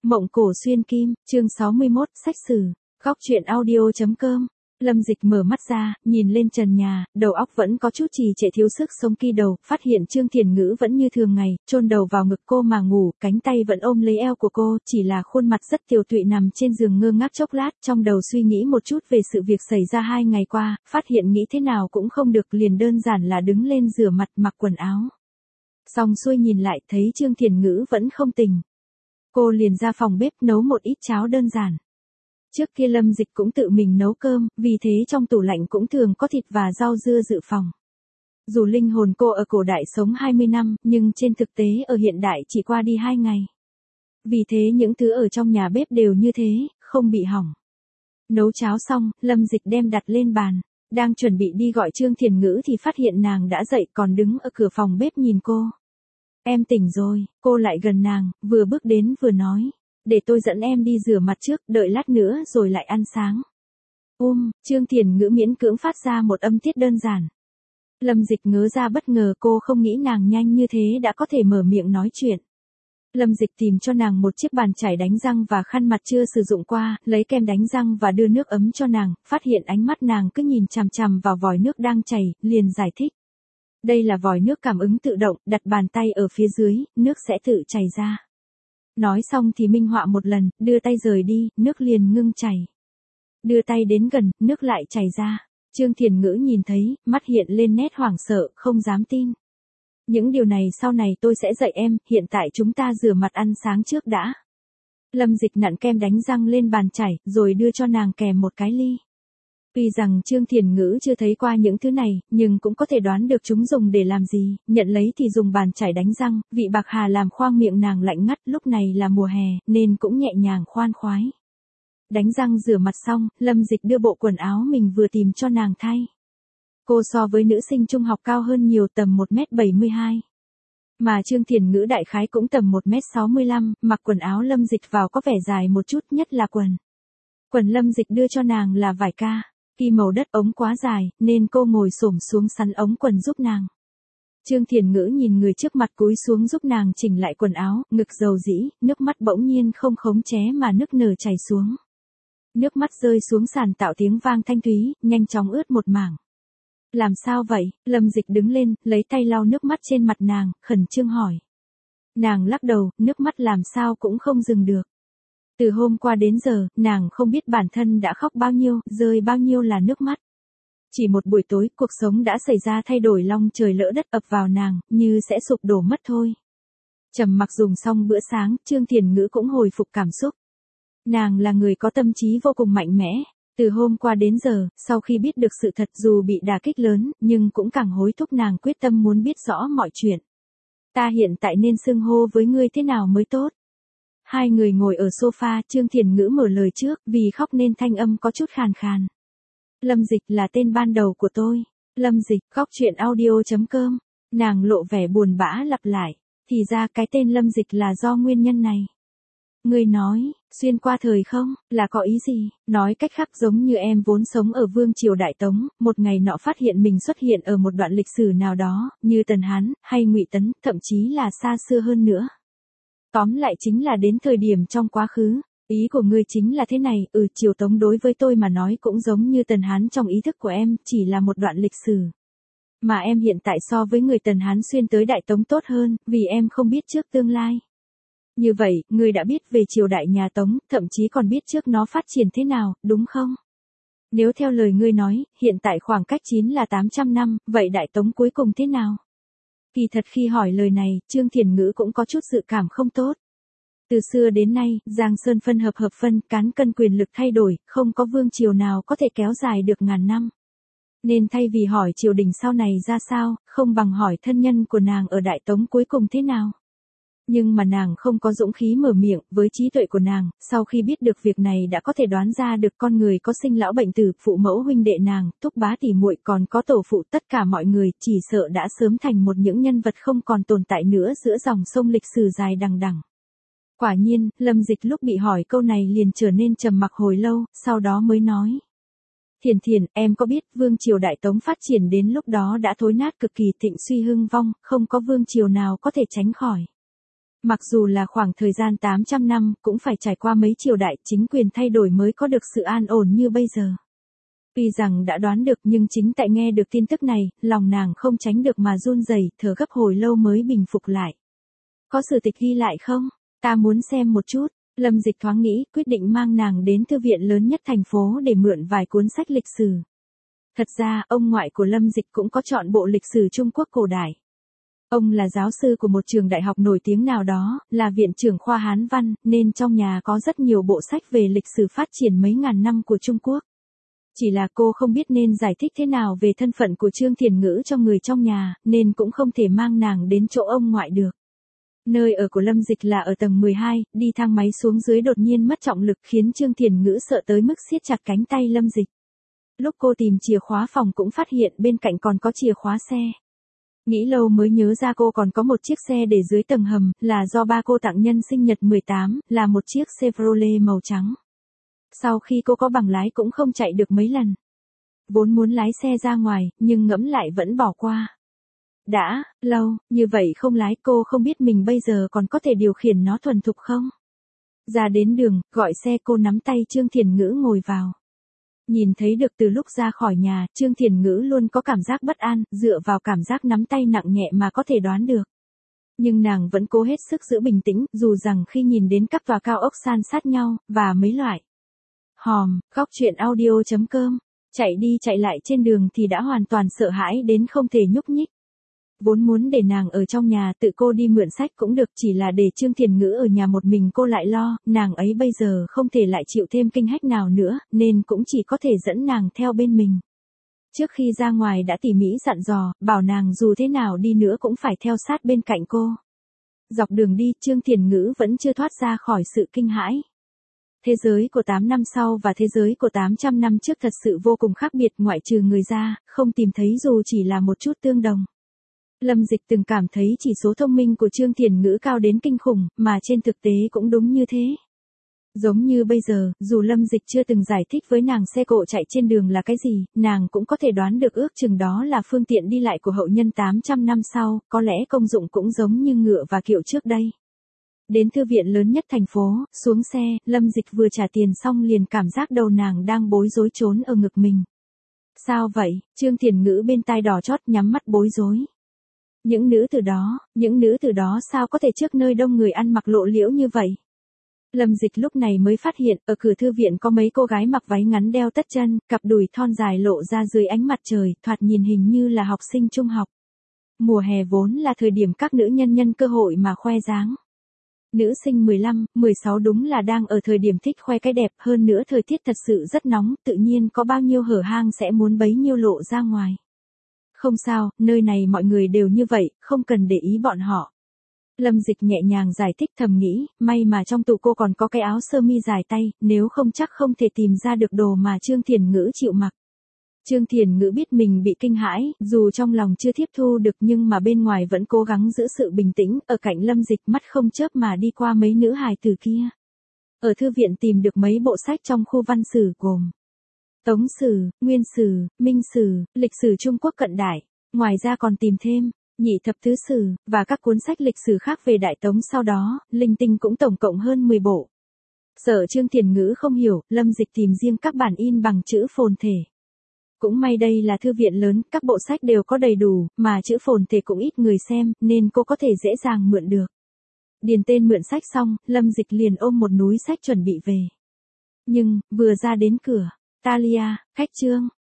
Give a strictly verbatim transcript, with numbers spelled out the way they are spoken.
Mộng cổ xuyên kim, chương sáu mươi mốt, sách sử, góc truyện audio.com. Lâm Dịch mở mắt ra, nhìn lên trần nhà, đầu óc vẫn có chút trì trệ thiếu sức sống kỳ đầu, phát hiện Trương Thiền Ngữ vẫn như thường ngày, chôn đầu vào ngực cô mà ngủ, cánh tay vẫn ôm lấy eo của cô, chỉ là khuôn mặt rất tiều tụy nằm trên giường ngơ ngác chốc lát, trong đầu suy nghĩ một chút về sự việc xảy ra hai ngày qua, phát hiện nghĩ thế nào cũng không được, liền đơn giản là đứng lên rửa mặt mặc quần áo. Xong xuôi nhìn lại thấy Trương Thiền Ngữ vẫn không tỉnh. Cô liền ra phòng bếp nấu một ít cháo đơn giản. Trước kia Lâm Dịch cũng tự mình nấu cơm, vì thế trong tủ lạnh cũng thường có thịt và rau dưa dự phòng. Dù linh hồn cô ở cổ đại sống hai mươi năm, nhưng trên thực tế ở hiện đại chỉ qua đi hai ngày. Vì thế những thứ ở trong nhà bếp đều như thế, không bị hỏng. Nấu cháo xong, Lâm Dịch đem đặt lên bàn. Đang chuẩn bị đi gọi Trương Thiền Ngữ thì phát hiện nàng đã dậy còn đứng ở cửa phòng bếp nhìn cô. Em tỉnh rồi, cô lại gần nàng, vừa bước đến vừa nói. Để tôi dẫn em đi rửa mặt trước, đợi lát nữa rồi lại ăn sáng. Um, Trương Thiền Ngữ miễn cưỡng phát ra một âm tiết đơn giản. Lâm Dịch ngớ ra bất ngờ, cô không nghĩ nàng nhanh như thế đã có thể mở miệng nói chuyện. Lâm Dịch tìm cho nàng một chiếc bàn chải đánh răng và khăn mặt chưa sử dụng qua, lấy kem đánh răng và đưa nước ấm cho nàng, phát hiện ánh mắt nàng cứ nhìn chằm chằm vào vòi nước đang chảy, liền giải thích. Đây là vòi nước cảm ứng tự động, đặt bàn tay ở phía dưới, nước sẽ tự chảy ra. Nói xong thì minh họa một lần, đưa tay rời đi, nước liền ngưng chảy. Đưa tay đến gần, nước lại chảy ra. Trương Thiền Ngữ nhìn thấy, mắt hiện lên nét hoảng sợ, không dám tin. Những điều này sau này tôi sẽ dạy em, hiện tại chúng ta rửa mặt ăn sáng trước đã. Lâm Dịch nặn kem đánh răng lên bàn chải, rồi đưa cho nàng kèm một cái ly. Tuy rằng Trương Thiền Ngữ chưa thấy qua những thứ này, nhưng cũng có thể đoán được chúng dùng để làm gì, nhận lấy thì dùng bàn chải đánh răng, vị bạc hà làm khoang miệng nàng lạnh ngắt, lúc này là mùa hè, nên cũng nhẹ nhàng khoan khoái. Đánh răng rửa mặt xong, Lâm Dịch đưa bộ quần áo mình vừa tìm cho nàng thay. Cô so với nữ sinh trung học cao hơn nhiều, tầm một mét bảy mươi hai. Mà Trương Thiền Ngữ đại khái cũng tầm một mét sáu mươi lăm, mặc quần áo Lâm Dịch vào có vẻ dài một chút, nhất là quần. Quần Lâm Dịch đưa cho nàng là vải ca. Khi màu đất ống quá dài, nên cô ngồi xổm xuống sắn ống quần giúp nàng. Trương Thiền Ngữ nhìn người trước mặt cúi xuống giúp nàng chỉnh lại quần áo, ngực dầu dĩ, nước mắt bỗng nhiên không khống chế mà nức nở chảy xuống. Nước mắt rơi xuống sàn tạo tiếng vang thanh thúy, nhanh chóng ướt một mảng. Làm sao vậy? Lâm Dịch đứng lên, lấy tay lau nước mắt trên mặt nàng, khẩn trương hỏi. Nàng lắc đầu, nước mắt làm sao cũng không dừng được. Từ hôm qua đến giờ, nàng không biết bản thân đã khóc bao nhiêu, rơi bao nhiêu là nước mắt. Chỉ một buổi tối, cuộc sống đã xảy ra thay đổi long trời lỡ đất ập vào nàng, như sẽ sụp đổ mất thôi. Trầm mặc dùng xong bữa sáng, Trương Thiền Ngữ cũng hồi phục cảm xúc. Nàng là người có tâm trí vô cùng mạnh mẽ. Từ hôm qua đến giờ, sau khi biết được sự thật dù bị đả kích lớn, nhưng cũng càng hối thúc nàng quyết tâm muốn biết rõ mọi chuyện. Ta hiện tại nên xưng hô với ngươi thế nào mới tốt? Hai người ngồi ở sofa, Trương Thiền Ngữ mở lời trước, vì khóc nên thanh âm có chút khàn khàn. Lâm Dịch là tên ban đầu của tôi. Lâm Dịch, góc truyện audio.com. Nàng lộ vẻ buồn bã lặp lại. Thì ra cái tên Lâm Dịch là do nguyên nhân này. Ngươi nói, xuyên qua thời không, là có ý gì? Nói cách khác giống như em vốn sống ở Vương Triều Đại Tống, một ngày nọ phát hiện mình xuất hiện ở một đoạn lịch sử nào đó, như Tần Hán, hay Ngụy Tấn, thậm chí là xa xưa hơn nữa. Tóm lại chính là đến thời điểm trong quá khứ. Ý của ngươi chính là thế này, ừ, Triều Tống đối với tôi mà nói cũng giống như Tần Hán trong ý thức của em, chỉ là một đoạn lịch sử. Mà em hiện tại so với người Tần Hán xuyên tới Đại Tống tốt hơn, vì em không biết trước tương lai. Như vậy, ngươi đã biết về triều đại nhà Tống, thậm chí còn biết trước nó phát triển thế nào, đúng không? Nếu theo lời ngươi nói, hiện tại khoảng cách chín là tám trăm năm, vậy Đại Tống cuối cùng thế nào? Kỳ thật khi hỏi lời này, Trương Thiền Ngữ cũng có chút dự cảm không tốt. Từ xưa đến nay, Giang Sơn phân hợp hợp phân, cán cân quyền lực thay đổi, không có vương triều nào có thể kéo dài được ngàn năm. Nên thay vì hỏi triều đình sau này ra sao, không bằng hỏi thân nhân của nàng ở Đại Tống cuối cùng thế nào. Nhưng mà nàng không có dũng khí mở miệng, với trí tuệ của nàng, sau khi biết được việc này đã có thể đoán ra được con người có sinh lão bệnh tử, phụ mẫu huynh đệ nàng, thúc bá tỷ muội còn có tổ phụ, tất cả mọi người chỉ sợ đã sớm thành một những nhân vật không còn tồn tại nữa giữa dòng sông lịch sử dài đằng đẵng. Quả nhiên, Lâm Dịch lúc bị hỏi câu này liền trở nên trầm mặc hồi lâu, sau đó mới nói. Thiền Thiền, em có biết Vương Triều Đại Tống phát triển đến lúc đó đã thối nát cực kỳ, thịnh suy hưng vong, không có vương triều nào có thể tránh khỏi. Mặc dù là khoảng thời gian tám trăm năm, cũng phải trải qua mấy triều đại chính quyền thay đổi mới có được sự an ổn như bây giờ. Tuy rằng đã đoán được nhưng chính tại nghe được tin tức này, lòng nàng không tránh được mà run rẩy, thở gấp hồi lâu mới bình phục lại. Có sử tịch ghi lại không? Ta muốn xem một chút. Lâm Dịch thoáng nghĩ, quyết định mang nàng đến thư viện lớn nhất thành phố để mượn vài cuốn sách lịch sử. Thật ra, ông ngoại của Lâm Dịch cũng có chọn bộ lịch sử Trung Quốc cổ đại. Ông là giáo sư của một trường đại học nổi tiếng nào đó, là viện trưởng khoa Hán Văn, nên trong nhà có rất nhiều bộ sách về lịch sử phát triển mấy ngàn năm của Trung Quốc. Chỉ là cô không biết nên giải thích thế nào về thân phận của Trương Thiền Ngữ cho người trong nhà, nên cũng không thể mang nàng đến chỗ ông ngoại được. Nơi ở của Lâm Dịch là ở tầng mười hai, đi thang máy xuống dưới đột nhiên mất trọng lực khiến Trương Thiền Ngữ sợ tới mức siết chặt cánh tay Lâm Dịch. Lúc cô tìm chìa khóa phòng cũng phát hiện bên cạnh còn có chìa khóa xe. Nghĩ lâu mới nhớ ra cô còn có một chiếc xe để dưới tầng hầm, là do ba cô tặng nhân sinh nhật mười tám, là một chiếc Chevrolet màu trắng. Sau khi cô có bằng lái cũng không chạy được mấy lần. Vốn muốn lái xe ra ngoài, nhưng ngẫm lại vẫn bỏ qua. Đã, lâu, như vậy không lái cô không biết mình bây giờ còn có thể điều khiển nó thuần thục không? Ra đến đường, gọi xe cô nắm tay Trương Thiền Ngữ ngồi vào. Nhìn thấy được từ lúc ra khỏi nhà, Trương Thiền Ngữ luôn có cảm giác bất an, dựa vào cảm giác nắm tay nặng nhẹ mà có thể đoán được. Nhưng nàng vẫn cố hết sức giữ bình tĩnh, dù rằng khi nhìn đến các tòa cao ốc san sát nhau, và mấy loại hòm, góc truyện audio chấm com, chạy đi chạy lại trên đường thì đã hoàn toàn sợ hãi đến không thể nhúc nhích. Vốn muốn để nàng ở trong nhà tự cô đi mượn sách cũng được, chỉ là để Trương Thiền Ngữ ở nhà một mình cô lại lo, nàng ấy bây giờ không thể lại chịu thêm kinh hách nào nữa, nên cũng chỉ có thể dẫn nàng theo bên mình. Trước khi ra ngoài đã tỉ mỉ dặn dò, bảo nàng dù thế nào đi nữa cũng phải theo sát bên cạnh cô. Dọc đường đi, Trương Thiền Ngữ vẫn chưa thoát ra khỏi sự kinh hãi. Thế giới của tám năm sau và thế giới của tám trăm năm trước thật sự vô cùng khác biệt, ngoại trừ người ra, không tìm thấy dù chỉ là một chút tương đồng. Lâm Dịch từng cảm thấy chỉ số thông minh của Trương Thiền Ngữ cao đến kinh khủng, mà trên thực tế cũng đúng như thế. Giống như bây giờ, dù Lâm Dịch chưa từng giải thích với nàng xe cộ chạy trên đường là cái gì, nàng cũng có thể đoán được ước chừng đó là phương tiện đi lại của hậu nhân tám trăm năm sau, có lẽ công dụng cũng giống như ngựa và kiệu trước đây. Đến thư viện lớn nhất thành phố, xuống xe, Lâm Dịch vừa trả tiền xong liền cảm giác đầu nàng đang bối rối trốn ở ngực mình. Sao vậy? Trương Thiền Ngữ bên tai đỏ chót nhắm mắt bối rối. Những nữ từ đó, những nữ từ đó sao có thể trước nơi đông người ăn mặc lộ liễu như vậy? Lâm Dịch lúc này mới phát hiện, ở cửa thư viện có mấy cô gái mặc váy ngắn đeo tất chân, cặp đùi thon dài lộ ra dưới ánh mặt trời, thoạt nhìn hình như là học sinh trung học. Mùa hè vốn là thời điểm các nữ nhân nhân cơ hội mà khoe dáng. Nữ sinh mười lăm, mười sáu đúng là đang ở thời điểm thích khoe cái đẹp, hơn nữa thời tiết thật sự rất nóng, tự nhiên có bao nhiêu hở hang sẽ muốn bấy nhiêu lộ ra ngoài. Không sao, nơi này mọi người đều như vậy, không cần để ý bọn họ. Lâm Dịch nhẹ nhàng giải thích, thầm nghĩ, may mà trong tủ cô còn có cái áo sơ mi dài tay, nếu không chắc không thể tìm ra được đồ mà Trương Thiền Ngữ chịu mặc. Trương Thiền Ngữ biết mình bị kinh hãi, dù trong lòng chưa tiếp thu được nhưng mà bên ngoài vẫn cố gắng giữ sự bình tĩnh, ở cạnh Lâm Dịch mắt không chớp mà đi qua mấy nữ hài tử kia. Ở thư viện tìm được mấy bộ sách trong khu văn sử gồm Tống sử, Nguyên sử, Minh sử, lịch sử Trung Quốc cận đại, ngoài ra còn tìm thêm Nhị thập tứ sử, và các cuốn sách lịch sử khác về Đại Tống sau đó, linh tinh cũng tổng cộng hơn mười bộ. Sợ Trương Thiền Ngữ không hiểu, Lâm Dịch tìm riêng các bản in bằng chữ phồn thể. Cũng may đây là thư viện lớn, các bộ sách đều có đầy đủ, mà chữ phồn thể cũng ít người xem, nên cô có thể dễ dàng mượn được. Điền tên mượn sách xong, Lâm Dịch liền ôm một núi sách chuẩn bị về. Nhưng, vừa ra đến cửa, Talia, khách Trương,